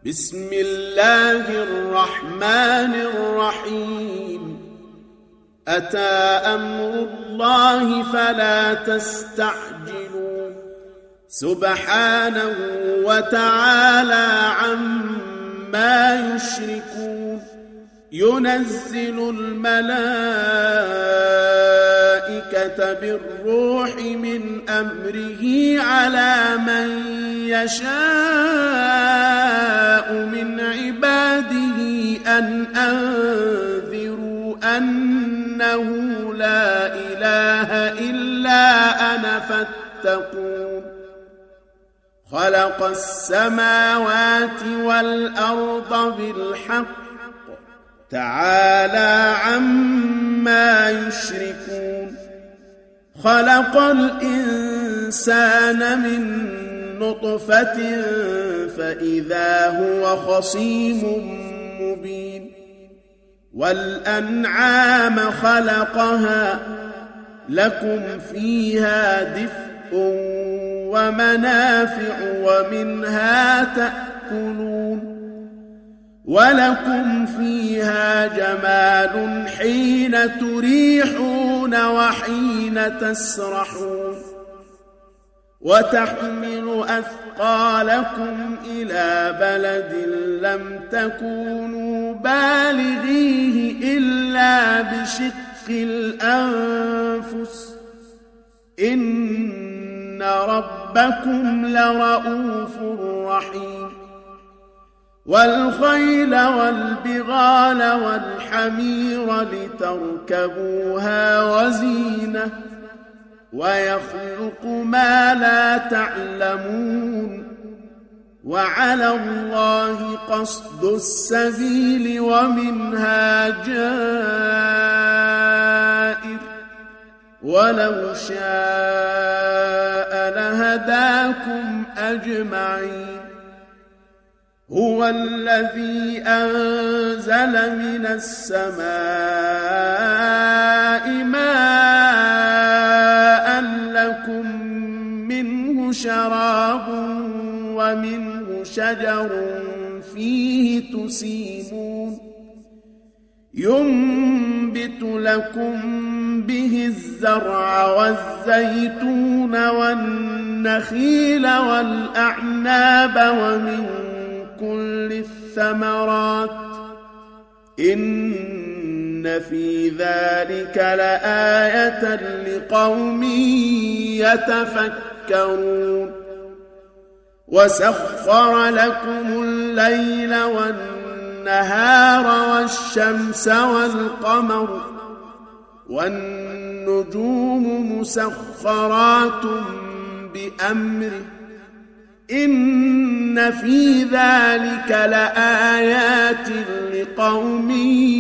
بسم الله الرحمن الرحيم أتى أمر الله فلا تستعجلوا سبحانه وتعالى عما يشركون ينزل الملائكة بالروح من أمره على من يشاء من عباده أن أنذروا أنه لا إله إلا أنا فاتقون خلق السماوات والأرض بالحق تعالى عما يشركون خلق الإنسان من نطفة فإذا هو خصيم مبين والأنعام خلقها لكم فيها دفء ومنافع ومنها تأكلون ولكم فيها جمال حين تريحون وحين تسرحون وتحمل أثقالكم إلى بلد لم تكونوا بالغيه إلا بشق الأنفس إن ربكم لرؤوف رحيم والخيل والبغال والحمير لتركبوها وزينة ويخلق ما لا تعلمون وعلى الله قصد السبيل ومنها جائر ولو شاء لهداكم أجمعين هو الذي أنزل من السماء ماء لكم منه شراب ومنه شجر فيه تسيمون ينبت لكم به الزرع والزيتون والنخيل والأعناب ومن كل الثمرات إن في ذلك لآية لقوم يتفكرون وسخر لكم الليل والنهار والشمس والقمر والنجوم مسخرات بأمره إن في ذلك لآيات لقوم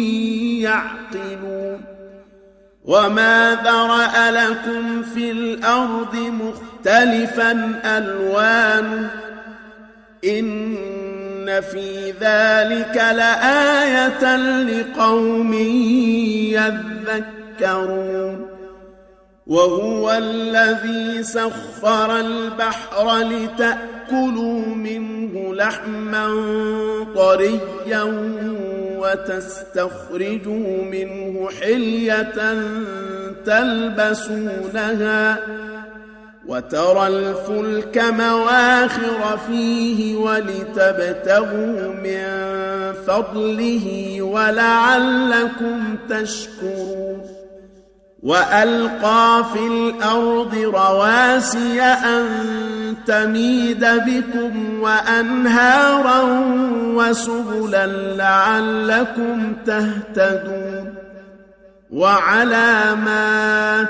يعقلون وما ذرأ لكم في الأرض مختلفا ألوانه إن في ذلك لآية لقوم يذكرون وهو الذي سخر البحر لتأكلوا منه لحما طريا وتستخرجوا منه حلية تلبسونها وترى الفلك مواخر فيه ولتبتغوا من فضله ولعلكم تشكرون وألقى في الأرض رواسي أن تميد بكم وأنهارا وسبلا لعلكم تهتدون وعلامات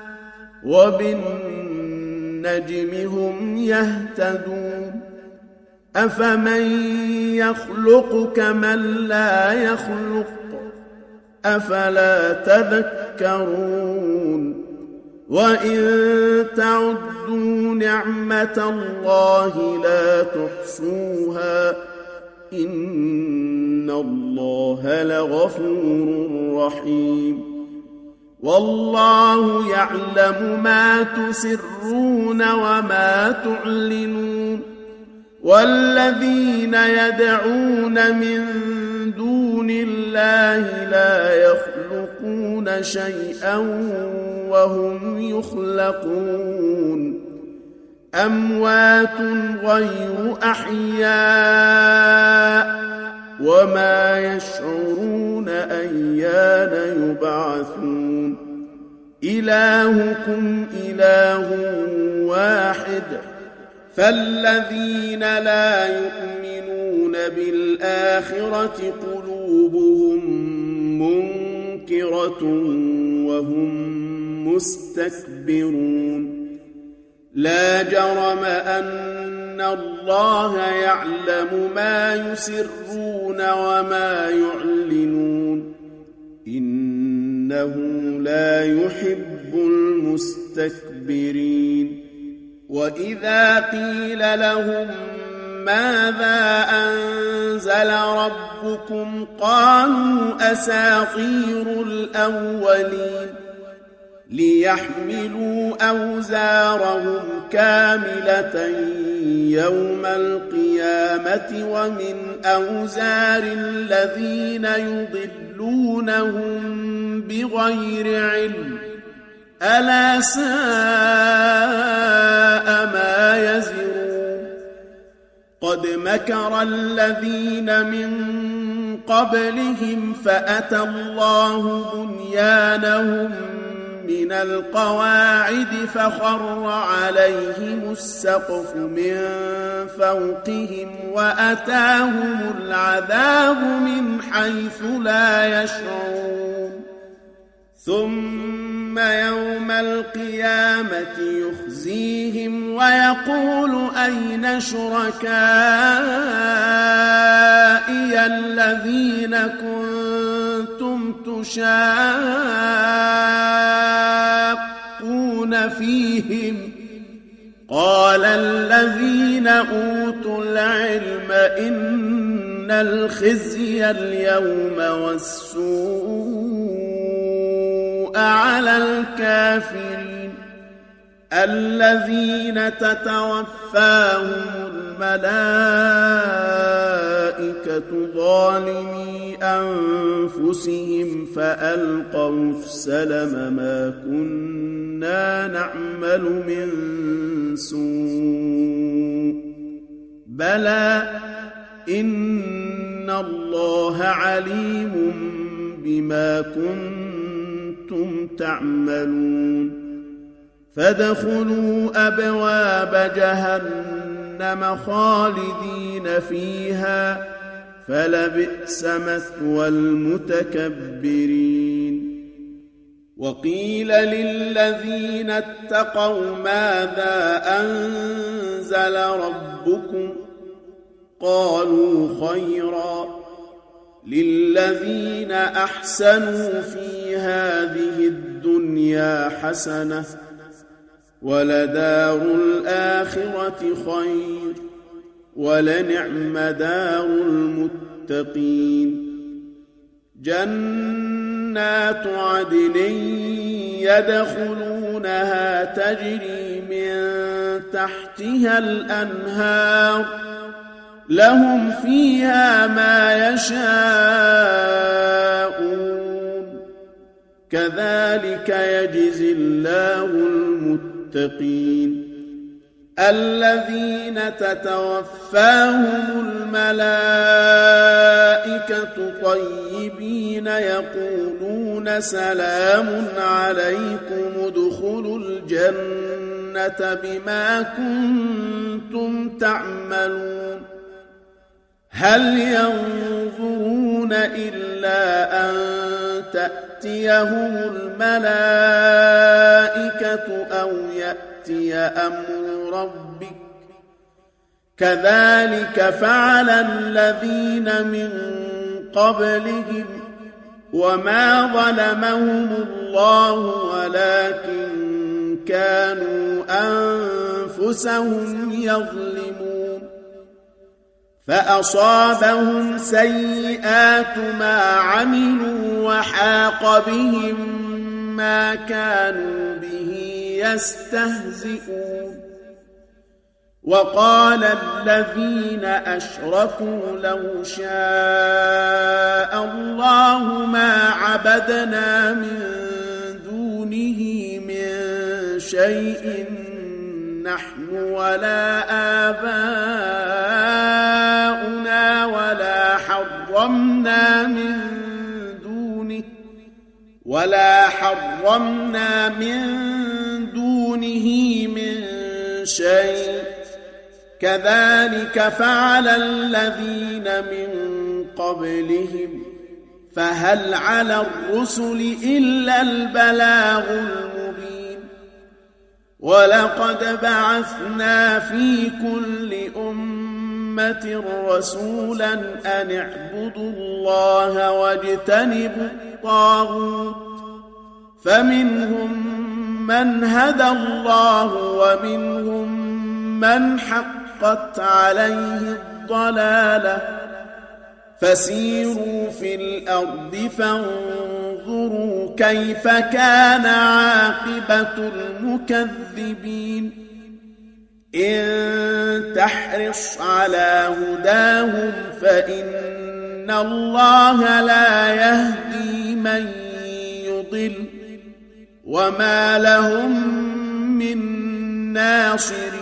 وبالنجم هم يهتدون أفمن يخلق كمن لا يخلق أفلا تذكرون وإن تعدوا نعمة الله لا تحصوها إن الله لغفور رحيم والله يعلم ما تسرون وما تعلنون والذين يدعون من دون الله لا يخلقون شيئا وهم يخلقون أموات غير أحياء وما يشعرون أيان يبعثون إلهكم إله واحد فالذين لا يؤمنون بالآخرة قلوبهم منكرة وهم مستكبرون لا جرم أن الله يعلم ما يسرون وما يعلنون إنه لا يحب المستكبرين وإذا قيل لهم ماذا أنزل ربكم قالوا أساطير الأولين ليحملوا أوزارهم كاملة يوم القيامة ومن أوزار الذين يضلونهم بغير علم ألا ساء ما يزرون قد مكر الذين من قبلهم فأتى الله بنيانهم من القواعد فخر عليهم السقف من فوقهم وأتاهم العذاب من حيث لا يشعرون ثم يوم القيامة يخزيهم ويقول أين شركائي الذين كنتم تشاقون فيهم قال الذين أوتوا العلم إن الخزي اليوم والسوء على الكافرين الذين تتوفاهم الملائكة ظالمي أنفسهم فألقوا السلم ما كنا نعمل من سوء بلى إن الله عليم بما كنتم تعملون فادخلوا أبواب جهنم خالدين فيها فلبئس مثوى المتكبرين وقيل للذين اتقوا ماذا أنزل ربكم قالوا خيرا للذين أحسنوا في هذه الدنيا حسنة ولدار الآخرة خير ولنعم دار المتقين جنات عدن يدخلونها تجري من تحتها الأنهار لهم فيها ما يشاءون كذلك يجزي الله المتقين الذين تتوفاهم الملائكة طيبين يقولون سلام عليكم ادخلوا الجنة بما كنتم تعملون هل ينظرون إلا أن تأتيهم الملائكة أو يأتي أمر ربك كذلك فعل الذين من قبلهم وما ظلمهم الله ولكن كانوا أنفسهم يظلمون فأصابهم سيئات ما عملوا وحاق بهم ما كانوا به يستهزئون وقال الذين أشركوا لو شاء الله ما عبدنا من دونه من شيء نحن ولا آباؤنا ولا حرمنا من دونه من شيء كذلك فعل الذين من قبلهم فهل على الرسل إلا البلاغ المبين ولقد بعثنا في كل أمة رسولا أن اعبدوا الله واجتنبوا الطاغوت فمنهم من هدى الله ومنهم من حقت عليه الضلالة فسيروا في الأرض فانظروا كيف كان عاقبة المكذبين إن تحرص على هداهم فإن الله لا يهدي من يضل وما لهم من ناصرين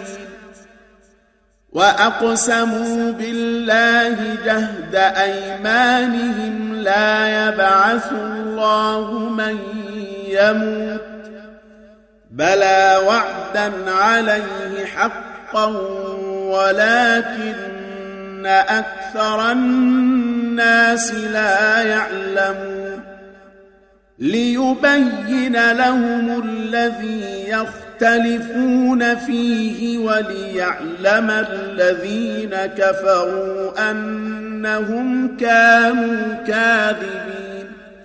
وأقسموا بالله جهد أيمانهم لا يبعث الله من يموت بلى وعدا عليه حقا ولكن أكثر الناس لا يعلمون ليبين لهم الذي يختلفون فيه وليعلم الذين كفروا أنهم كانوا كاذبين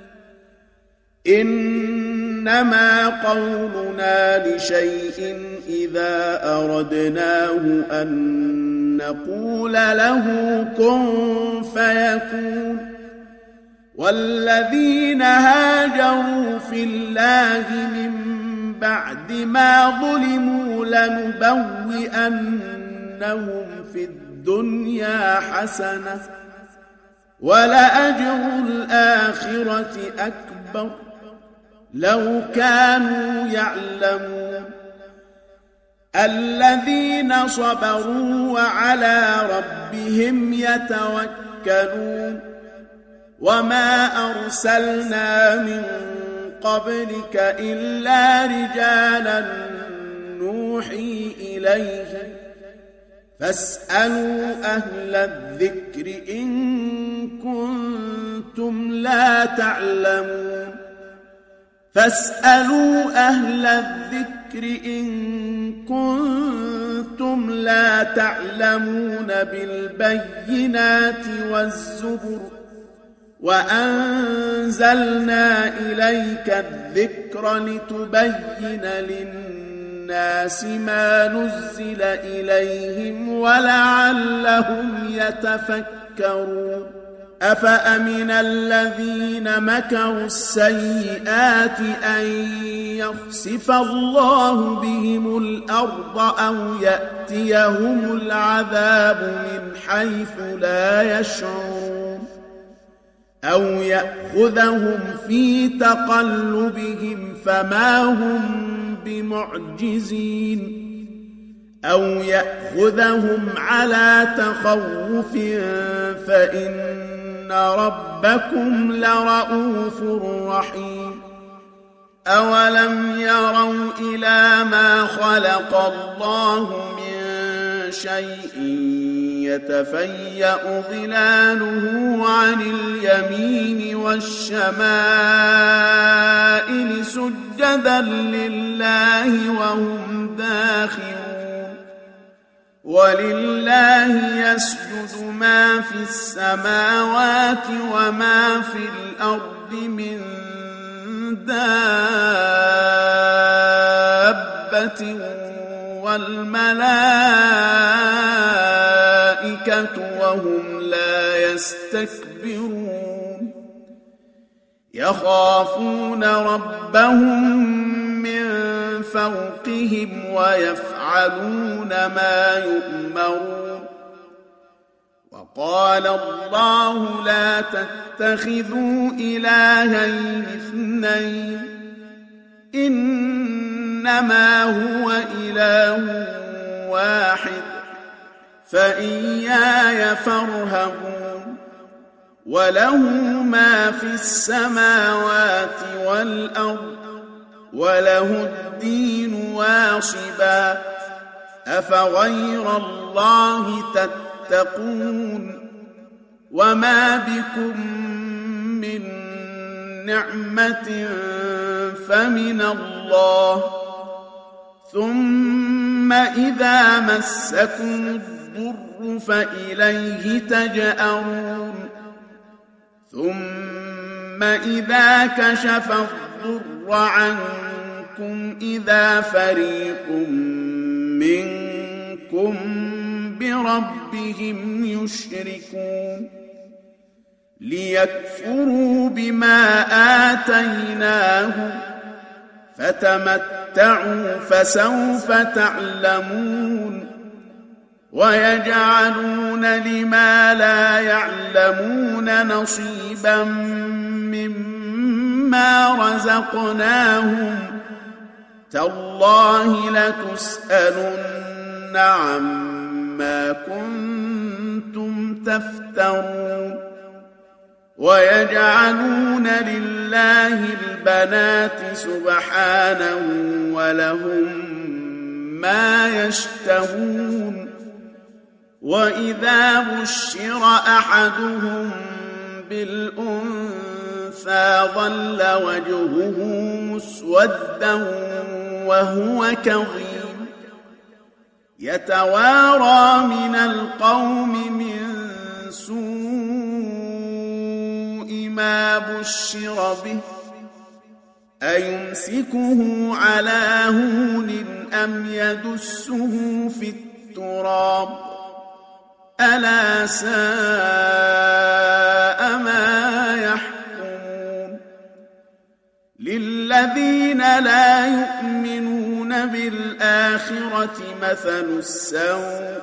إنما قولنا لشيء إذا أردناه أن نقول له كن فيكون والذين هاجروا في الله من بعد ما ظلموا لنبوئنهم في الدنيا حسنة ولأجر الآخرة أكبر لو كانوا يعلمون الذين صبروا وعلى ربهم يتوكلون وما أرسلنا من قبلك إلا رجالا نوحي إليهم فاسألوا أهل الذكر إن كنتم لا تعلمون فاسألوا أهل الذكر إن كنتم لا تعلمون بالبينات والزبر وأنزلنا إليك الذكر لتبين للناس ما نزل إليهم ولعلهم يتفكرون أفأمن الذين مكروا السيئات أن يخسف الله بهم الأرض أو يأتيهم العذاب من حيث لا يشعرون أو يأخذهم في تقلبهم فما هم بمعجزين أو يأخذهم على تخوف فإن ربكم لرؤوف رحيم أولم يروا إلى ما خلق الله من شيء يتفيأ ظلاله عن اليمين والشمائل سجدا لله وهم داخرون ولله يسجد ما في السماوات وما في الأرض من دابة والملائكة وهم لا يستكبرون يخافون ربهم من فوقهم ويفعلون ما يؤمرون. وقال الله لا تتخذوا إلهين اثنين إنما هو إله واحد فإياي فارهبون. وله ما في السماوات والأرض وله الدين واصبا أفغير الله تتقون. وما بكم من نعمة فمن الله ثم إذا مسكم الضر فإليه تجأرون. ثم إذا كشف الضر عنكم إذا فريق منكم بربهم يشركون. ليكفروا بما آتيناهم فتمتعوا فسوف تعلمون. ويجعلون لما لا يعلمون نصيبا مما رزقناهم تالله لتسألن عما كنتم تفترون. ويجعلون لله البنات سبحانه ولهم ما يشتهون. وإذا بشر أحدهم بالأنثى ظل وجهه مسودا وهو كظيم يتوارى من القوم من سوء ما بشر به أيمسكه على هون أم يدسه في التراب ألا ساء ما يحكمون. للذين لا يؤمنون بالآخرة مثل السوء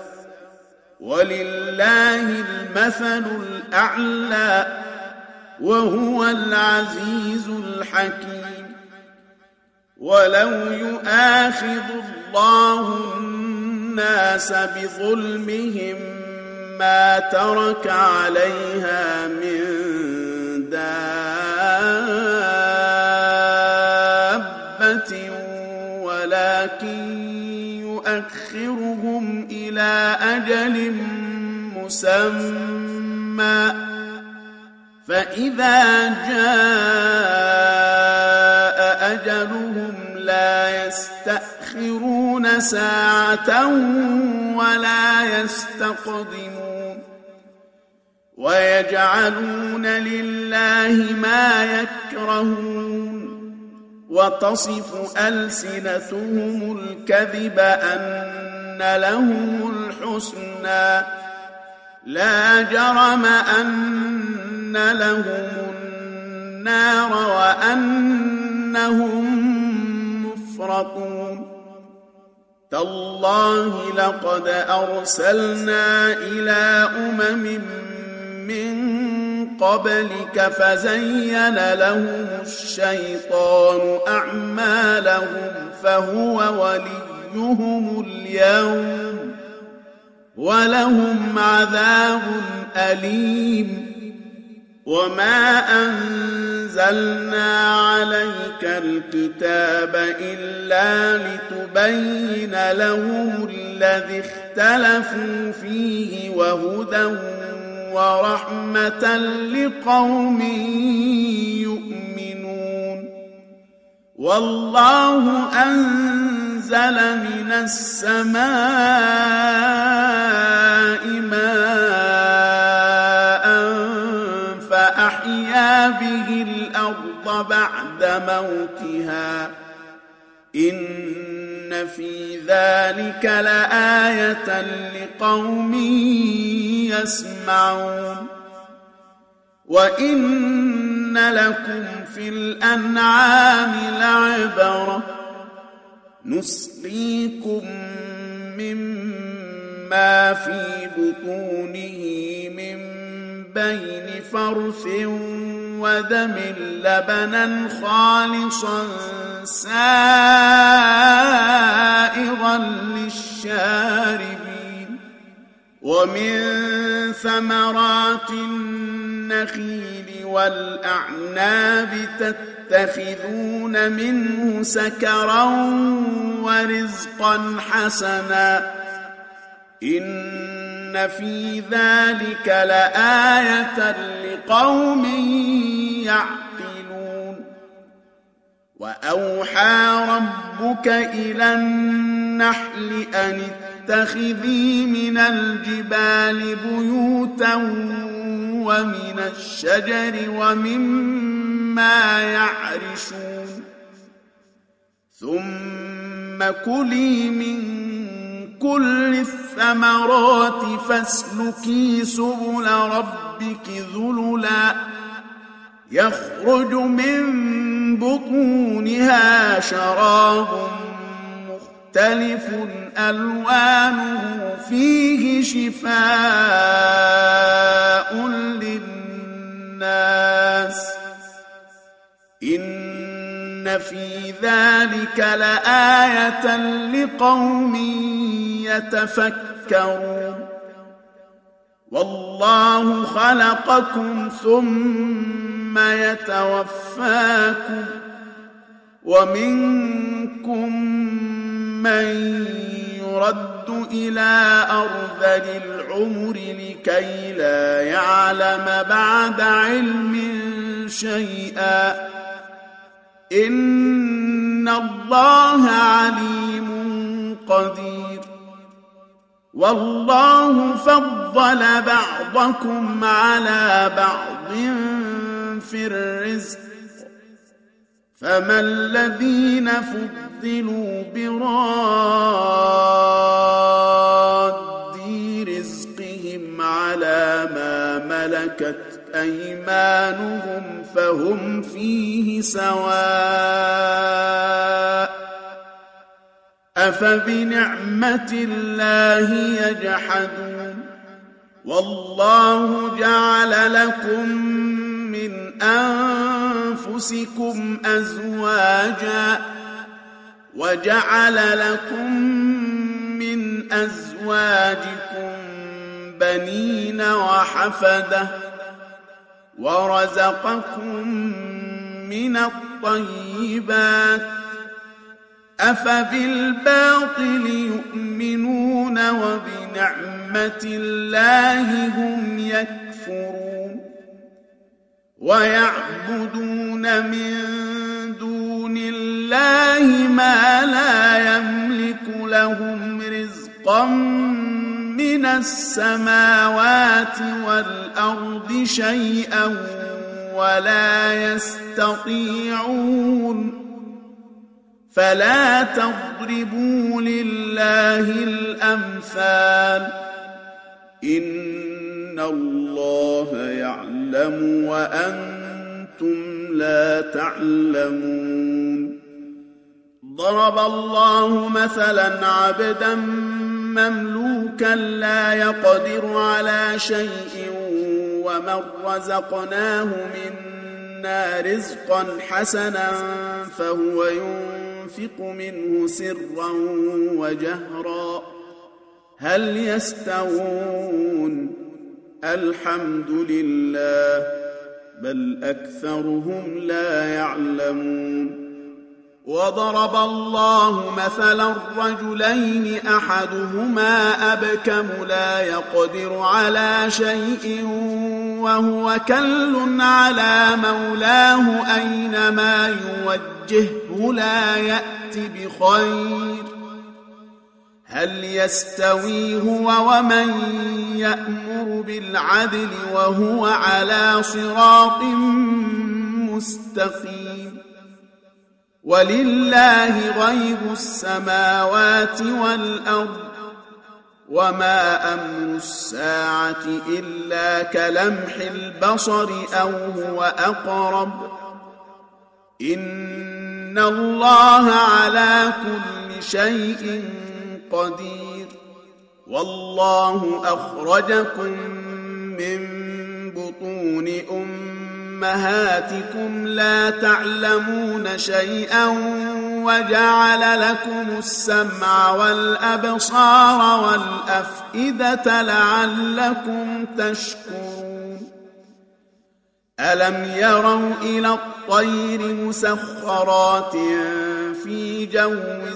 ولله المثل الأعلى وهو العزيز الحكيم. ولو يؤاخذ الله الناس بظلمهم ما ترك عليها من دابة ولكن يؤخرهم إلى أجل مسمى فإذا جاء أجلهم لا يستأخرون ساعة ولا يستقدمون. ويجعلون لله ما يكرهون وتصف ألسنتهم الكذب أن لهم الحسنى لا جرم أن لهم النار وأنهم مفرطون. تالله لقد أرسلنا إلى أمم من قبلك فزين لهم الشيطان أعمالهم فهو وليهم اليوم ولهم عذاب أليم. وما أنزلنا عليك الكتاب إلا لتبين لهم الذي اختلفوا فيه وهدى ورحمة لقوم يؤمنون. والله أنزل من السماء ماء فأحيا به الأرض بعد موتها إن في ذلك لآية لقوم يسمعون. وإن لكم في الأنعام لعبرة نسقيكم مما في بطونه من بين فرث ودم لبنا خالصا سائغا للشاربين ومن ثمرات النخيل والأعناب تتخذون منه سكرا ورزقا حسنا إن في ذلك لآية لقوم يعقلون وأوحى ربك إلى النحل أن اتخذي من الجبال بيوتا ومن الشجر ومما يعرشون ثم كلي من كل الثمرات فاسلكي سبل ربك ذللا يخرج من بطونها شراب مختلف ألوانه فيه شفاء للناس إن في ذلك لآية لقوم يتفكرون والله خلقكم ثم يتوفاكم ومنكم من يرد إلى أرذل العمر لكي لا يعلم بعد علم شيئا إن الله عليم قدير والله فضل بعضكم على بعض في الرزق فما الذين فضلوا براد رزقهم على ما ملكت أيمانهم فهم فيه سواء أفبنعمة الله يجحدون والله جعل لكم من أنفسكم أزواجا وجعل لكم من أزواجكم بنين وحفدة ورزقكم من الطيبات أفبالباطل يؤمنون وبنعمة الله هم يكفرون ويعبدون من دون الله ما لا يملك لهم رزقا من السماوات والأرض شيئا ولا يستطيعون فلا تضربوا لله الأمثال إن الله يعلم وأنتم لا تعلمون ضرب الله مثلا عبدا مملوكا لا يقدر على شيء ومن رزقناه منا رزقا حسنا فهو ينفق منه سرا وجهرا هل يستوون الحمد لله بل أكثرهم لا يعلمون وضرب الله مثلا رجلين أحدهما أبكم لا يقدر على شيء وهو كل على مولاه أينما يوجهه لا يأتي بخير هل يستوي هو ومن يأمر بالعدل وهو على صراط مستقيم ولله غيب السماوات والأرض وما أمر الساعة إلا كلمح البصر أو هو أقرب إن الله على كل شيء قدير. والله أخرجكم من بطون أمهاتكم لا تعلمون شيئا وجعل لكم السمع والأبصار والأفئدة لعلكم تشكرون. ألم يروا إلى الطير مسخرات في جو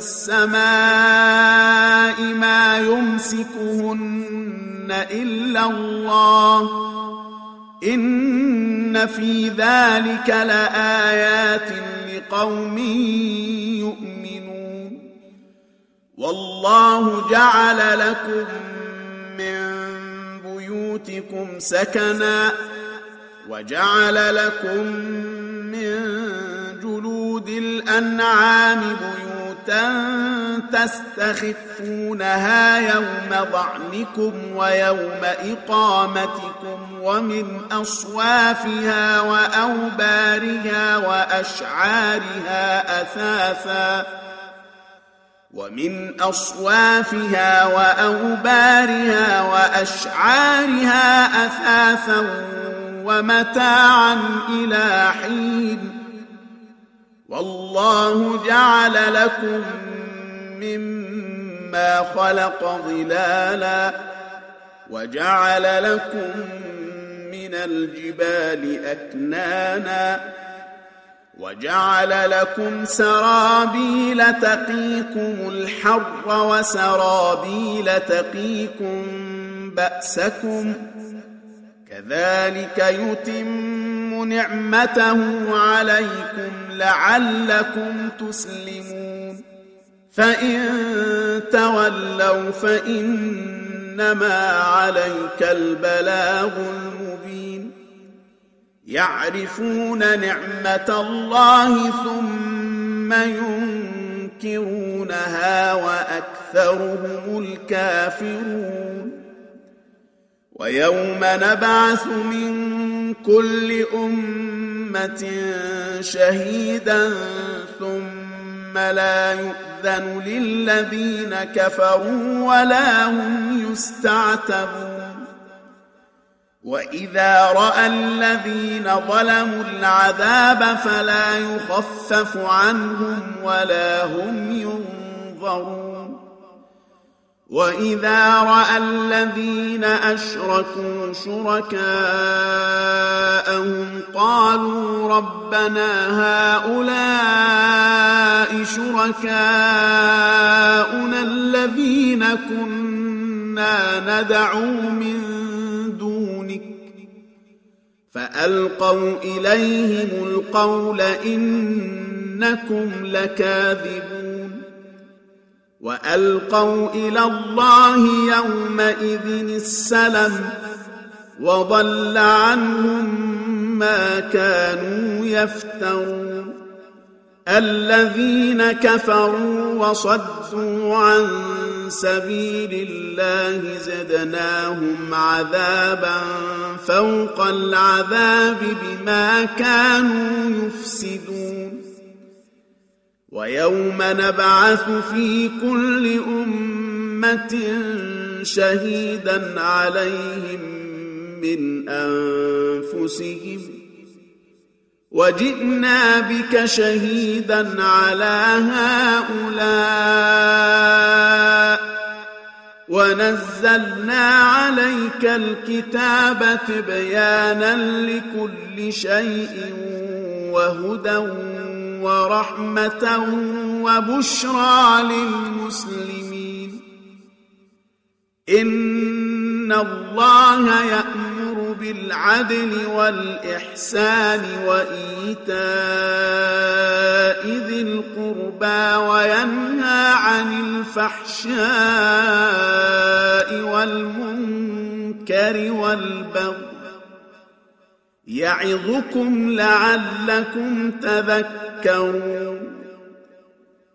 السماء ما يمسكهن إلا الله إن في ذلك لآيات لقوم يؤمنون. والله جعل لكم من بيوتكم سكنا وجعل لكم من جلود الأنعام بيوتا تستخفونها يوم ظعنكم ويوم إقامتكم ومن أصوافها وأوبارها وأشعارها أثاثا ومتاعا إلى حين. والله جعل لكم مما خلق ظلالا وجعل لكم من الجبال أكنانا وجعل لكم سرابيل تقيكم الحر وسرابيل تقيكم بأسكم كذلك يتم نعمته عليكم لعلكم تسلمون. فإن تولوا فإنما عليك البلاغ المبين. يعرفون نعمة الله ثم ينكرونها وأكثرهم الكافرون. ويوم نبعث من كل أمة شهيدا ثم لا يؤذن للذين كفروا ولا هم يستعتبون. وإذا رأى الذين ظلموا العذاب فلا يخفف عنهم ولا هم ينظرون. وإذا رأى الذين أشركوا شركاءهم قالوا ربنا هؤلاء شركاؤنا الذين كنا ندعو من دونك فألقوا إليهم القول إنكم لكاذبون. وألقوا إلى الله يومئذ السلم وضل عنهم ما كانوا يفترون. الذين كفروا وصدوا عن سبيل الله زدناهم عذابا فوق العذاب بما كانوا يفسدون. ويوم نبعث في كل أمة شهيدا عليهم من أنفسهم وجئنا بك شهيدا على هؤلاء ونزلنا عليك الكتاب تبيانا لكل شيء وهدى ورحمة وبشرى للمسلمين. إن الله يأمر بالعدل والإحسان وإيتاء ذي القربى وينهى عن الفحشاء والمنكر والبغي يعظكم لعلكم تذكرون.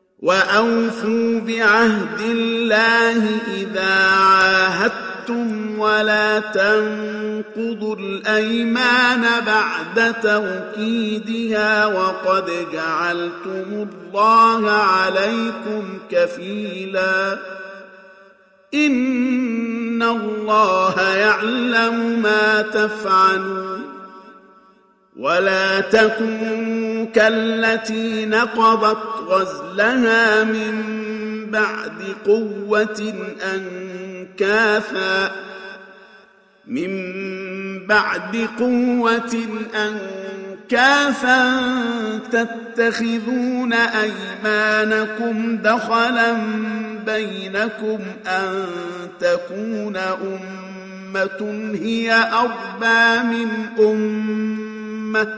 وأوفوا بعهد الله إذا عاهدتم ولا تنقضوا الأيمان بعد توكيدها وقد جعلتم الله عليكم كفيلا إن الله يعلم ما تفعلون ولا تكونوا كالتي نقضت غزلها من بعد قوة أنكاثا تتخذون أيمانكم دخلا بينكم أن تكون أمة هي أربى من أمة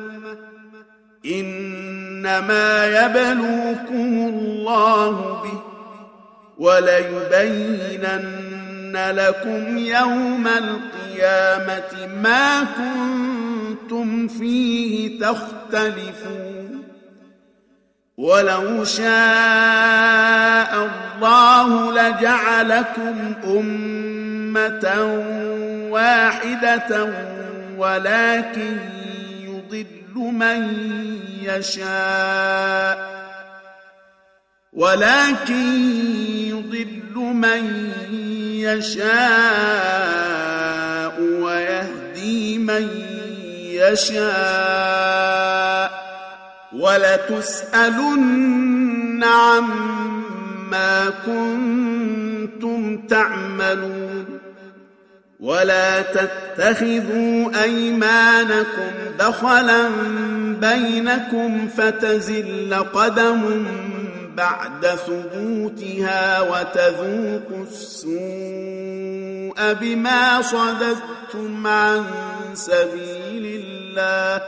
إنما يبلوكم الله به وليبينن لكم يوم القيامة ما كنتم فيه تختلفون ولو شاء الله لجعلكم أمة واحدة ولكن يضل من يشاء ويهدي من يشاء ولتسألن عما كنتم تعملون ولا تتخذوا أيمانكم دخلا بينكم فتزل قدم بعد ثبوتها وتذوقوا السوء بما صددتم عن سبيل الله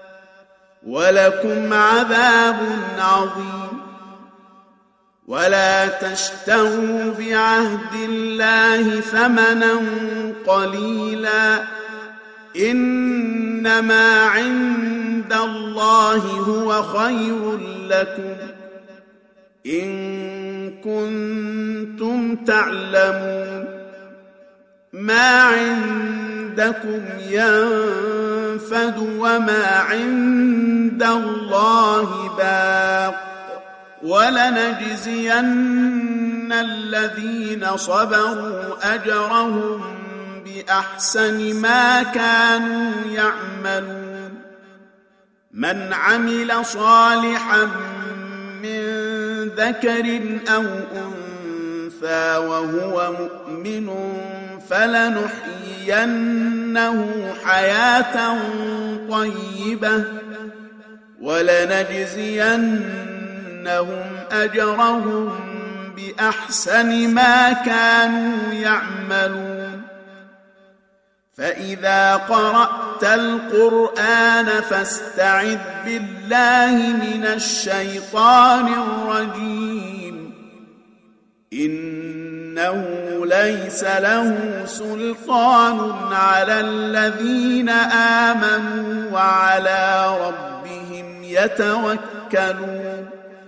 ولكم عذاب عظيم ولا تشتروا بعهد الله ثمنا قليلا إنما عند الله هو خير لكم إن كنتم تعلمون ما عندكم ينفد وما عند الله باق ولنجزين الذين صبروا أجرهم بأحسن ما كانوا يعملون من عمل صالحا من ذكر أو أنثى وهو مؤمن فلنحيينه حياة طيبة ولنجزينهم أجرهم بأحسن ما كانوا يعملون فإذا قرأت القرآن فاستعذ بالله من الشيطان الرجيم إنه ليس له سلطان على الذين آمنوا وعلى ربهم يتوكلون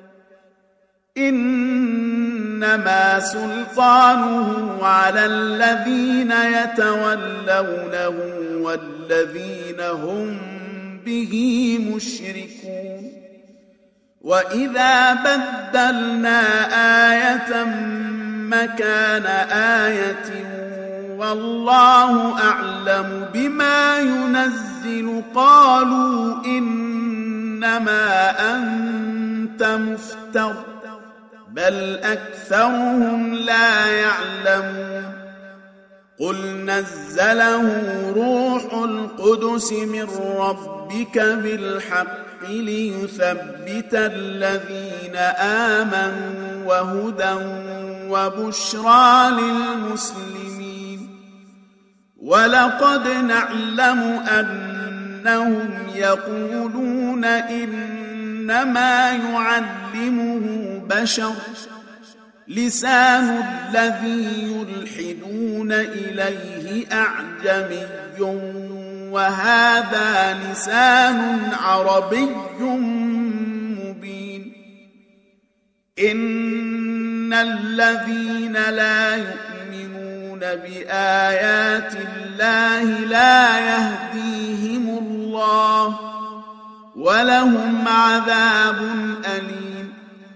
إنما سلطانه على الذين يتولونه والذين هم به مشركون وإذا بدلنا آية مكان آية والله أعلم بما ينزل قالوا إنما أنت مفتر بل أكثرهم لا يعلمون قل نزله روح القدس من ربك بالحق ليثبت الذين آمنوا وهدى وبشرى للمسلمين ولقد نعلم أنهم يقولون إنما يعلمه بشر لسان الذي يلحدون إليه أعجمي وهذا لسان عربي مبين إن الذين لا يؤمنون بآيات الله لا يهديهم الله ولهم عذاب أليم.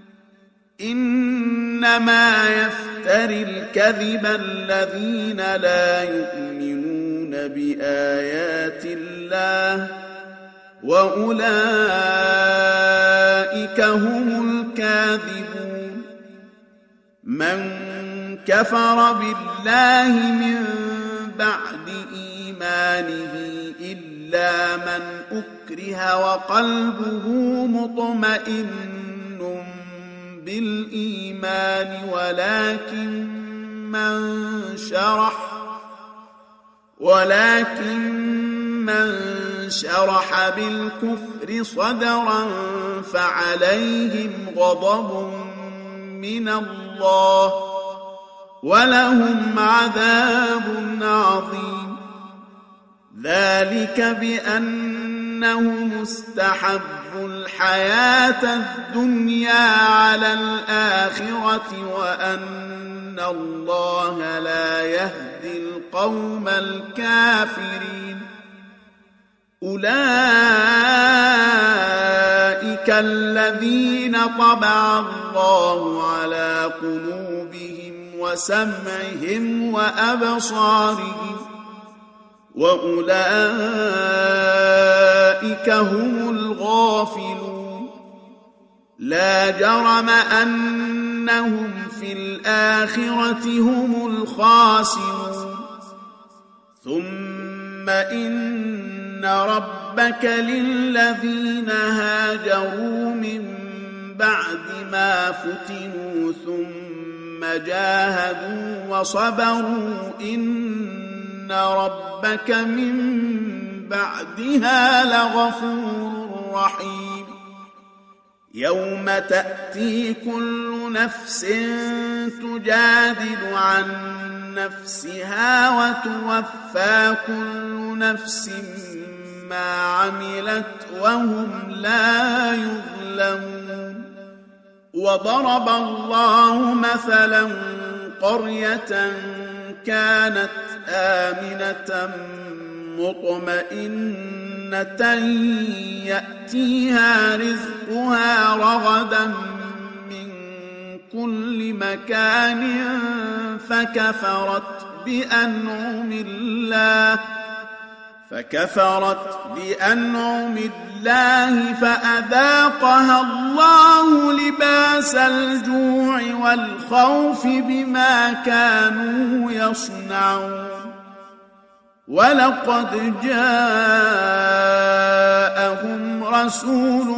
إنما يفتري الكذب الذين لا يؤمنون بآيات الله وأولئك هم الكاذبون. من كفر بالله من بعد إيمانه إلا من أكره وقلبه مطمئن بالإيمان ولكن من شرح بالكفر صدرا فعليهم غضب من الله ولهم عذاب عظيم. ذلك بأنهم استحبوا الحياة الدنيا على الآخرة وأن الله لا يهدي القوم الكافرين. أولئك الذين طبع الله على قلوبهم وسمعهم وأبصارهم وأولئك هم الغافلون. لا جرم أنهم في الآخرة هم الخاسرون. ثم إن ربك للذين هاجروا من بعد ما فتنوا ثم جاهدوا وصبروا إن ربك من بعدها لغفور رحيم. يوم تأتي كل نفس تجادل عن نفسها وتوفى كل نفس ما عملت وهم لا يظلمون. وضرب الله مثلا قرية كانت آمنة مطمئنة يأتيها رزقها رغدا من كل مكان فكفرت بأنعم الله فأذاقها الله لباس الجوع والخوف بما كانوا يصنعون. ولقد جاءهم رسول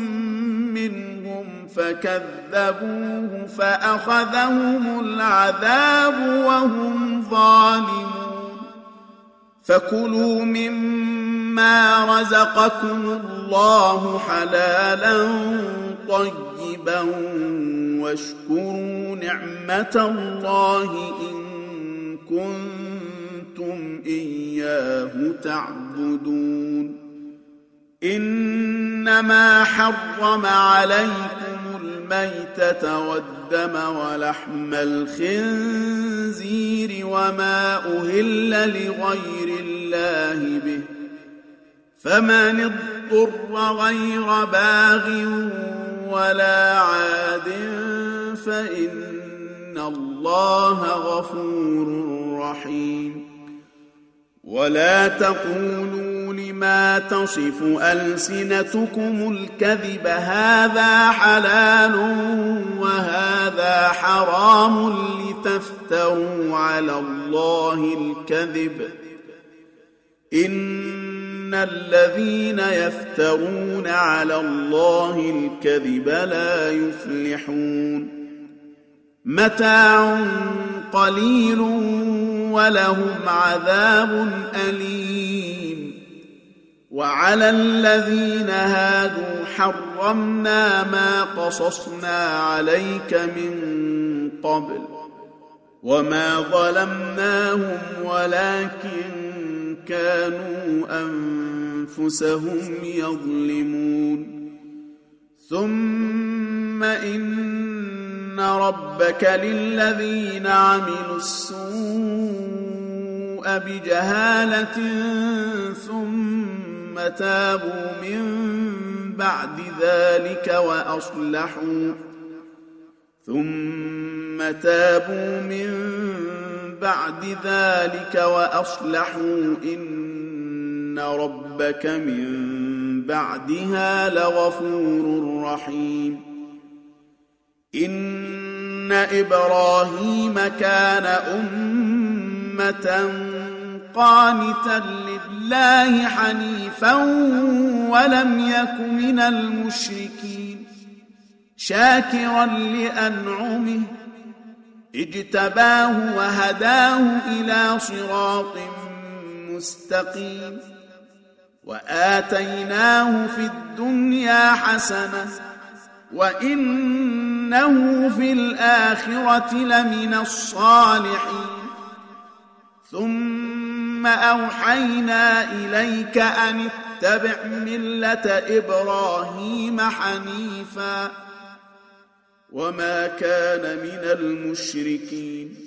منهم فكذبوه فأخذهم العذاب وهم ظالمون. فكلوا مما رزقكم الله حلالا طيبا واشكروا نعمة الله إن كنتم إياه تعبدون. إنما حرم عليكم الميتة والدم ولحم الخنزير وما أهل لغير الله به، فمن اضطر غير باغ ولا عاد فإن الله غفور رحيم. ولا تقولوا لما تصف ألسنتكم الكذب هذا حلال وهذا حرام لتفتروا على الله الكذب. إن الذين يفترون على الله الكذب لا يفلحون. متاع قليل ولهم عذاب أليم. وعلى الذين هادوا حرمنا ما قصصنا عليك من قبل وما ظلمناهم ولكن كانوا أنفسهم يظلمون. ثم إن ربك للذين عملوا السوء بجهالة ثم تابوا من بعد ذلك وأصلحوا إن ربك من بعدها لغفور رحيم إن إبراهيم كان أمة قانتا لله حنيفا ولم يك من المشركين شاكرا لأنعمه اجتباه وهداه إلى صراط مستقيم وآتيناه في الدنيا حسنة وإنه في الآخرة لمن الصالحين ثم أوحينا إليك أن اتبع ملة إبراهيم حنيفا وما كان من المشركين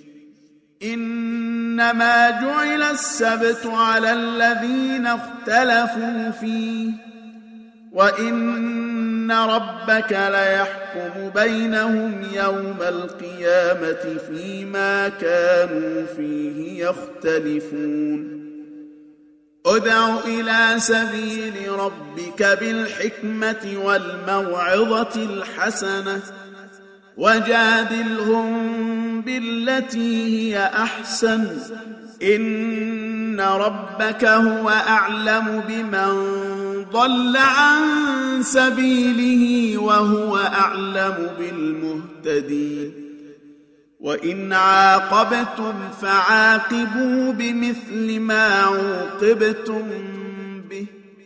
إنما جعل السبت على الذين اختلفوا فيه وإن ربك ليحكم بينهم يوم القيامة فيما كانوا فيه يختلفون ادع إلى سبيل ربك بالحكمة والموعظة الحسنة وجادلهم بالتي هي أحسن إن ربك هو أعلم بمن ضل عن سبيله وهو أعلم بالمهتدين وإن عاقبتم فعاقبوا بمثل ما عوقبتم به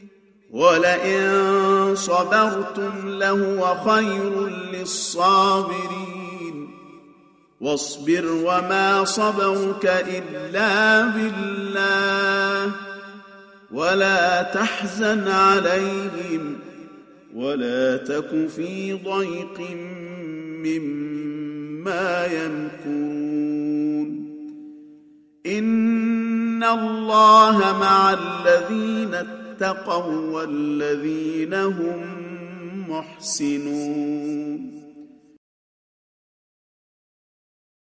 ولئن صبرتم لهو خير للصابرين واصبر وما صبرك إلا بالله ولا تحزن عليهم ولا تك في ضيق مما يمكرون إن الله مع الذين اتقوا والذين هم محسنون